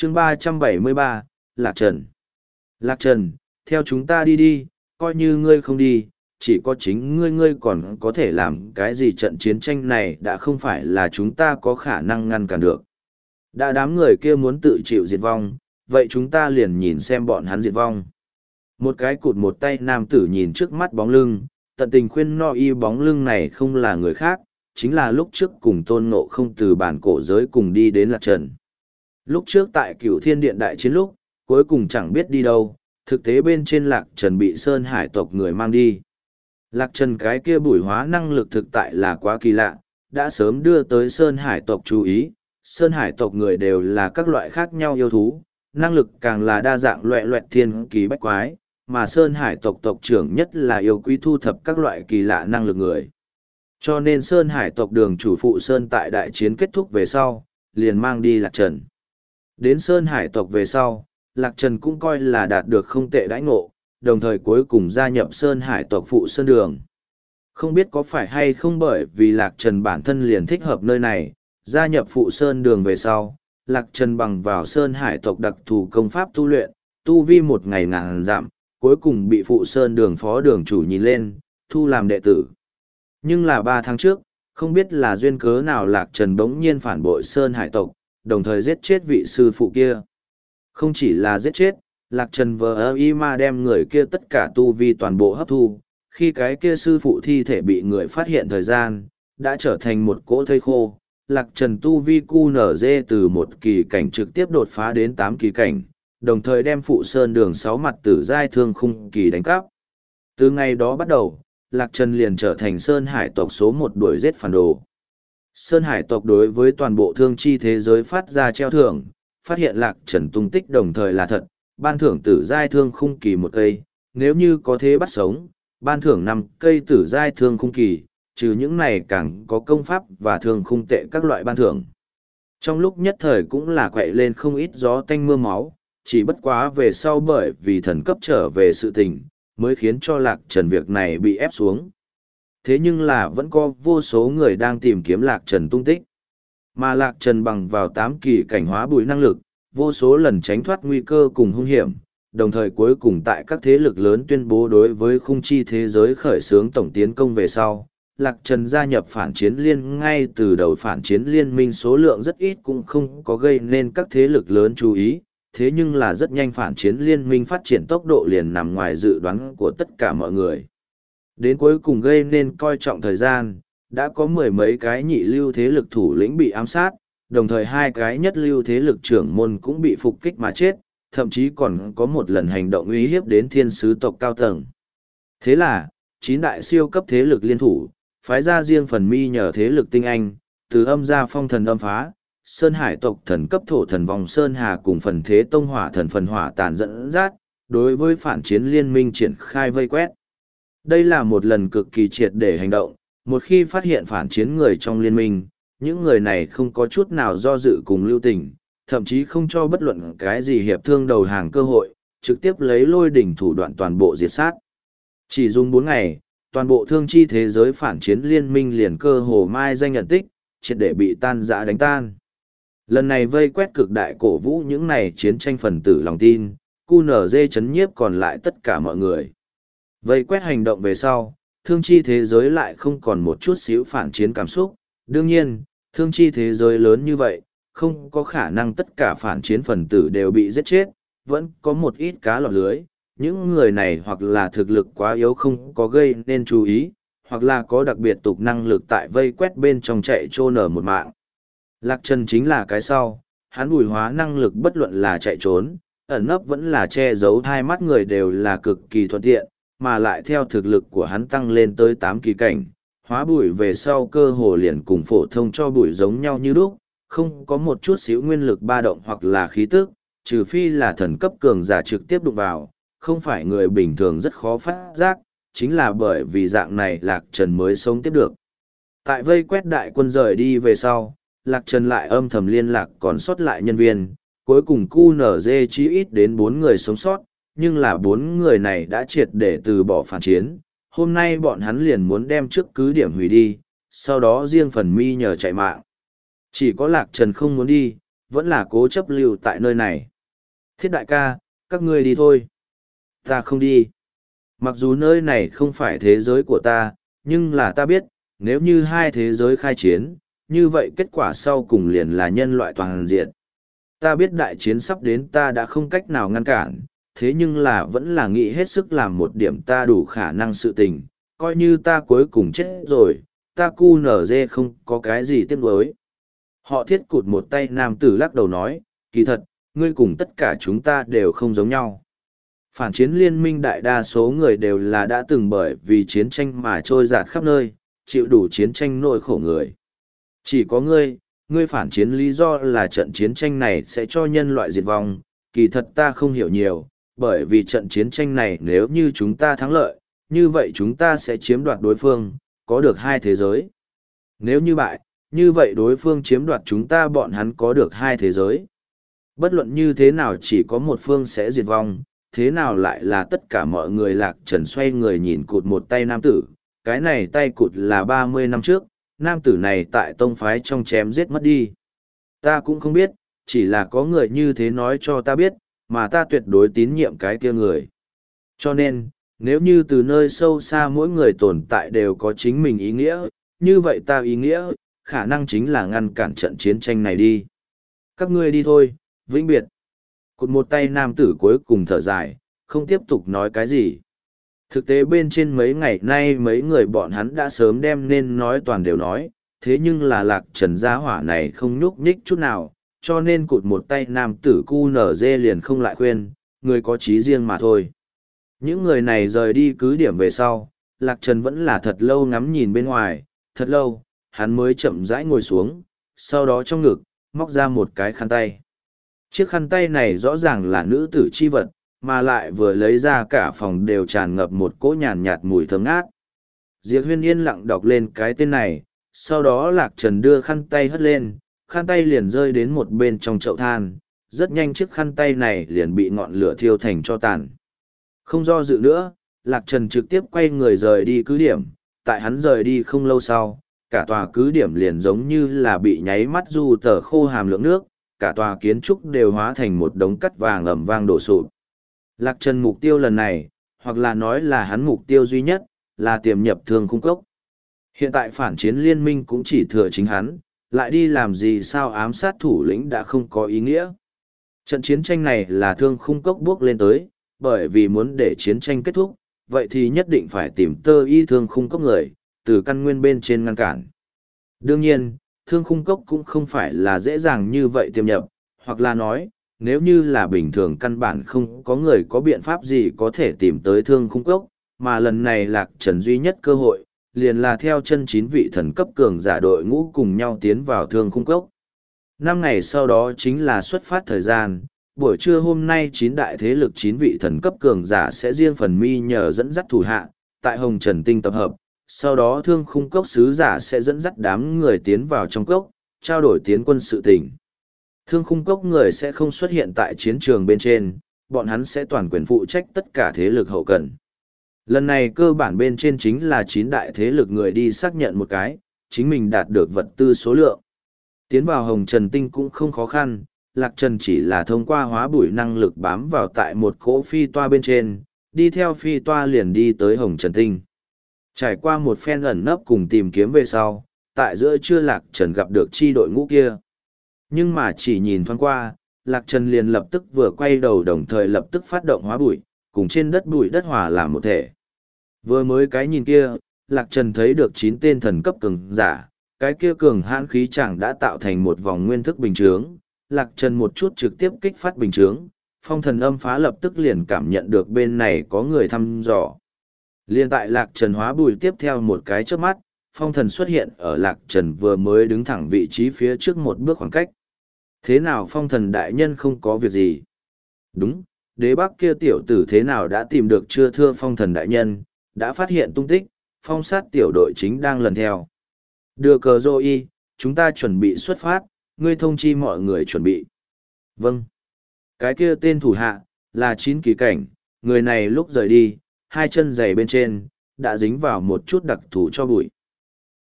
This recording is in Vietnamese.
chương 373, Lạc Trần. Lạc Trần, theo chúng ta đi đi, coi như ngươi không đi, chỉ có chính ngươi còn có thể làm cái gì, trận chiến tranh này đã không phải là chúng ta có khả năng ngăn cản được. Đã đám người kia muốn tự chịu diệt vong, vậy chúng ta liền nhìn xem bọn hắn diệt vong. Một cái cụt một tay nam tử nhìn trước mắt bóng lưng, tận tình khuyên no y bóng lưng này không là người khác, chính là lúc trước cùng Tôn Ngộ Không từ bản cổ giới cùng đi đến Lạc Trần. Lúc trước tại Cửu Thiên Điện đại chiến lúc, cuối cùng chẳng biết đi đâu, thực tế bên trên Lạc Trần bị Sơn Hải tộc người mang đi. Lạc Trần cái kia bùi hóa năng lực thực tại là quá kỳ lạ, đã sớm đưa tới Sơn Hải tộc chú ý. Sơn Hải tộc người đều là các loại khác nhau yêu thú, năng lực càng là đa dạng loẹ loẹt thiên kỳ bách quái, mà Sơn Hải tộc tộc trưởng nhất là yêu quý thu thập các loại kỳ lạ năng lực người. Cho nên Sơn Hải tộc đường chủ phụ Sơn tại đại chiến kết thúc về sau, liền mang đi Lạc Trần. Đến Sơn Hải tộc về sau, Lạc Trần cũng coi là đạt được không tệ đãi ngộ, đồng thời cuối cùng gia nhập Sơn Hải tộc phụ Sơn đường. Không biết có phải hay không bởi vì Lạc Trần bản thân liền thích hợp nơi này, gia nhập phụ Sơn đường về sau, Lạc Trần bằng vào Sơn Hải tộc đặc thù công pháp tu luyện, tu vi một ngày ngàn dặm, cuối cùng bị phụ Sơn đường phó đường chủ nhìn lên, thu làm đệ tử. Nhưng là 3 tháng trước, không biết là duyên cớ nào Lạc Trần bỗng nhiên phản bội Sơn Hải tộc, đồng thời giết chết vị sư phụ kia. Không chỉ là giết chết, Lạc Trần vờ y ma đem người kia tất cả tu vi toàn bộ hấp thu, khi cái kia sư phụ thi thể bị người phát hiện thời gian, đã trở thành một cỗ thây khô. Lạc Trần tu vi QNZ từ 1 kỳ cảnh trực tiếp đột phá đến 8 kỳ cảnh, đồng thời đem phụ Sơn đường 6 mặt tử giai thương khung kỳ đánh cắp. Từ ngày đó bắt đầu, Lạc Trần liền trở thành Sơn Hải tộc số 1 đuổi giết phản đồ. Sơn Hải tộc đối với toàn bộ thương chi thế giới phát ra treo thưởng, phát hiện Lạc Trần tung tích đồng thời là thật, ban thưởng tử giai thương khung kỳ 1 cây, nếu như có thế bắt sống, ban thưởng 5 cây tử giai thương khung kỳ, trừ những này càng có công pháp và thương khung tệ các loại ban thưởng. Trong lúc nhất thời cũng là quậy lên không ít gió tanh mưa máu, chỉ bất quá về sau bởi vì thần cấp trở về sự tình, mới khiến cho Lạc Trần việc này bị ép xuống. Thế nhưng là vẫn có vô số người đang tìm kiếm Lạc Trần tung tích. Mà Lạc Trần bằng vào 8 kỳ cảnh hóa bùi năng lực, vô số lần tránh thoát nguy cơ cùng hung hiểm, đồng thời cuối cùng tại các thế lực lớn tuyên bố đối với khung chi thế giới khởi xướng tổng tiến công về sau. Lạc Trần gia nhập phản chiến liên ngay từ đầu phản chiến liên minh số lượng rất ít cũng không có gây nên các thế lực lớn chú ý, thế nhưng là rất nhanh phản chiến liên minh phát triển tốc độ liền nằm ngoài dự đoán của tất cả mọi người. Đến cuối cùng gây nên coi trọng thời gian, đã có 10 mấy cái nhị lưu thế lực thủ lĩnh bị ám sát, đồng thời 2 cái nhất lưu thế lực trưởng môn cũng bị phục kích mà chết, thậm chí còn có một lần hành động uy hiếp đến thiên sứ tộc cao tầng. Thế là, 9 đại siêu cấp thế lực liên thủ, phái ra riêng phần mi nhờ thế lực tinh anh, từ âm gia phong thần âm phá, Sơn Hải tộc thần cấp thổ thần vòng Sơn Hà cùng phần thế tông hỏa thần phần hỏa tàn dẫn dắt, đối với phản chiến liên minh triển khai vây quét. Đây là một lần cực kỳ triệt để hành động, một khi phát hiện phản chiến người trong liên minh, những người này không có chút nào do dự cùng lưu tình, thậm chí không cho bất luận cái gì hiệp thương đầu hàng cơ hội, trực tiếp lấy lôi đỉnh thủ đoạn toàn bộ diệt sát. Chỉ dùng 4 ngày, toàn bộ thương chi thế giới phản chiến liên minh liền cơ hồ mai danh nhận tích, triệt để bị tan rã đánh tan. Lần này vây quét cực đại cổ vũ những này chiến tranh phần tử lòng tin, QNZ chấn nhiếp còn lại tất cả mọi người. Vây quét hành động về sau, thương chi thế giới lại không còn một chút xíu phản chiến cảm xúc. Đương nhiên, thương chi thế giới lớn như vậy, không có khả năng tất cả phản chiến phần tử đều bị giết chết, vẫn có một ít cá lọt lưới. Những người này hoặc là thực lực quá yếu không có gây nên chú ý, hoặc là có đặc biệt tục năng lực tại vây quét bên trong chạy trôn ở một mạng. Lạc Trần chính là cái sau, hắn bùi hóa năng lực bất luận là chạy trốn, ẩn nấp vẫn là che giấu hai mắt người đều là cực kỳ thuận tiện, mà lại theo thực lực của hắn tăng lên tới 8 kỳ cảnh, hóa bùi về sau cơ hồ liền cùng phổ thông cho bùi giống nhau như lúc, không có một chút xíu nguyên lực ba động hoặc là khí tức, trừ phi là thần cấp cường giả trực tiếp đụng vào, không phải người bình thường rất khó phát giác, chính là bởi vì dạng này Lạc Trần mới sống tiếp được. Tại vây quét đại quân rời đi về sau, Lạc Trần lại âm thầm liên lạc còn sót lại nhân viên, cuối cùng QNZ chí ít đến 4 người sống sót, nhưng là 4 người này đã triệt để từ bỏ phản chiến. Hôm nay bọn hắn liền muốn đem trước cứ điểm hủy đi, sau đó riêng phần mi nhờ chạy mạng. Chỉ có Lạc Trần không muốn đi, vẫn là cố chấp lưu tại nơi này. Thiết đại ca, các ngươi đi thôi. Ta không đi. Mặc dù nơi này không phải thế giới của ta, nhưng là ta biết, nếu như hai thế giới khai chiến, như vậy kết quả sau cùng liền là nhân loại toàn diện. Ta biết đại chiến sắp đến ta đã không cách nào ngăn cản, thế nhưng là vẫn là nghĩ hết sức làm một điểm ta đủ khả năng sự tình, coi như ta cuối cùng chết rồi, ta cu nở dê không có cái gì tiếc nuối. Họ thiết cụt một tay nam tử lắc đầu nói, kỳ thật, ngươi cùng tất cả chúng ta đều không giống nhau. Phản chiến liên minh đại đa số người đều là đã từng bởi vì chiến tranh mà trôi dạt khắp nơi, chịu đủ chiến tranh nỗi khổ người. Chỉ có ngươi phản chiến lý do là trận chiến tranh này sẽ cho nhân loại diệt vong, kỳ thật ta không hiểu nhiều, bởi vì trận chiến tranh này nếu như chúng ta thắng lợi, như vậy chúng ta sẽ chiếm đoạt đối phương, có được hai thế giới. Nếu như bại, như vậy đối phương chiếm đoạt chúng ta bọn hắn có được hai thế giới. Bất luận như thế nào chỉ có một phương sẽ diệt vong, thế nào lại là tất cả mọi người. Lạc Trần xoay người nhìn cụt một tay nam tử, cái này tay cụt là 30 năm trước, nam tử này tại tông phái trong chém giết mất đi. Ta cũng không biết, chỉ là có người như thế nói cho ta biết, mà ta tuyệt đối tín nhiệm cái kia người. Cho nên, nếu như từ nơi sâu xa mỗi người tồn tại đều có chính mình ý nghĩa, như vậy ta ý nghĩa, khả năng chính là ngăn cản trận chiến tranh này đi. Các ngươi đi thôi, vĩnh biệt. Cụt một tay nam tử cuối cùng thở dài, không tiếp tục nói cái gì. Thực tế bên trên mấy ngày nay mấy người bọn hắn đã sớm đem nên nói toàn đều nói, thế nhưng là Lạc Trần gia hỏa này không nhúc nhích chút nào, cho nên cụt một tay nam tử cu nở dê liền không lại khuyên, người có trí riêng mà thôi. Những người này rời đi cứ điểm về sau, Lạc Trần vẫn là thật lâu ngắm nhìn bên ngoài, thật lâu, hắn mới chậm rãi ngồi xuống, sau đó trong ngực, móc ra một cái khăn tay. Chiếc khăn tay này rõ ràng là nữ tử chi vật, mà lại vừa lấy ra cả phòng đều tràn ngập một cỗ nhàn nhạt mùi thơm ngát. Diệp Huyên yên lặng đọc lên cái tên này, sau đó Lạc Trần đưa khăn tay hất lên, khăn tay liền rơi đến một bên trong chậu than, rất nhanh chiếc khăn tay này liền bị ngọn lửa thiêu thành tro tàn. Không do dự nữa, Lạc Trần trực tiếp quay người rời đi cứ điểm, tại hắn rời đi không lâu sau, cả tòa cứ điểm liền giống như là bị nháy mắt du tờ khô hàm lượng nước, cả tòa kiến trúc đều hóa thành một đống cắt vàng ầm vang đổ sụp. Lạc Trần mục tiêu lần này, hoặc là nói là hắn mục tiêu duy nhất, là tiềm nhập Thương Khung Cốc. Hiện tại phản chiến liên minh cũng chỉ thừa chính hắn, lại đi làm gì sao ám sát thủ lĩnh đã không có ý nghĩa. Trận chiến tranh này là Thương Khung Cốc bước lên tới, bởi vì muốn để chiến tranh kết thúc, vậy thì nhất định phải tìm tơ y Thương Khung Cốc người, từ căn nguyên bên trên ngăn cản. Đương nhiên, Thương Khung Cốc cũng không phải là dễ dàng như vậy tiềm nhập, hoặc là nói, nếu như là bình thường căn bản không có người có biện pháp gì có thể tìm tới Thương Khung Cốc, mà lần này Lạc Trần duy nhất cơ hội, liền là theo chân 9 vị thần cấp cường giả đội ngũ cùng nhau tiến vào Thương Khung Cốc. 5 ngày sau đó chính là xuất phát thời gian, buổi trưa hôm nay 9 đại thế lực 9 vị thần cấp cường giả sẽ riêng phần mi nhờ dẫn dắt thủ hạ, tại Hồng Trần Tinh tập hợp, sau đó Thương Khung Cốc sứ giả sẽ dẫn dắt đám người tiến vào trong cốc, trao đổi tiến quân sự tình. Thương Khung Cốc người sẽ không xuất hiện tại chiến trường bên trên, bọn hắn sẽ toàn quyền phụ trách tất cả thế lực hậu cần. Lần này cơ bản bên trên chính là 9 đại thế lực người đi xác nhận một cái, chính mình đạt được vật tư số lượng. Tiến vào Hồng Trần Tinh cũng không khó khăn, Lạc Trần chỉ là thông qua hóa bụi năng lực bám vào tại một cỗ phi toa bên trên, đi theo phi toa liền đi tới Hồng Trần Tinh. Trải qua một phen ẩn nấp cùng tìm kiếm về sau, tại giữa trưa Lạc Trần gặp được chi đội ngũ kia. Nhưng mà chỉ nhìn thoáng qua, Lạc Trần liền lập tức vừa quay đầu đồng thời lập tức phát động hóa bụi, cùng trên đất bụi đất hòa làm một thể. Vừa mới cái nhìn kia, Lạc Trần thấy được 9 tên thần cấp cường giả, cái kia cường hãn khí chẳng đã tạo thành một vòng nguyên thức bình chướng. Lạc Trần một chút trực tiếp kích phát bình chướng, phong thần âm phá lập tức liền cảm nhận được bên này có người thăm dò. Liên tại Lạc Trần hóa bùi tiếp theo một cái chớp mắt, phong thần xuất hiện ở Lạc Trần vừa mới đứng thẳng vị trí phía trước một bước khoảng cách. Thế nào phong thần đại nhân không có việc gì? Đúng, đế bắc kia tiểu tử thế nào đã tìm được chưa thưa phong thần đại nhân, đã phát hiện tung tích, phong sát tiểu đội chính đang lần theo. Đưa cờ rô y, chúng ta chuẩn bị xuất phát, ngươi thông chi mọi người chuẩn bị. Vâng. Cái kia tên thủ hạ, là 9 kỳ cảnh, người này lúc rời đi, hai chân giày bên trên, đã dính vào một chút đặc thù cho bụi.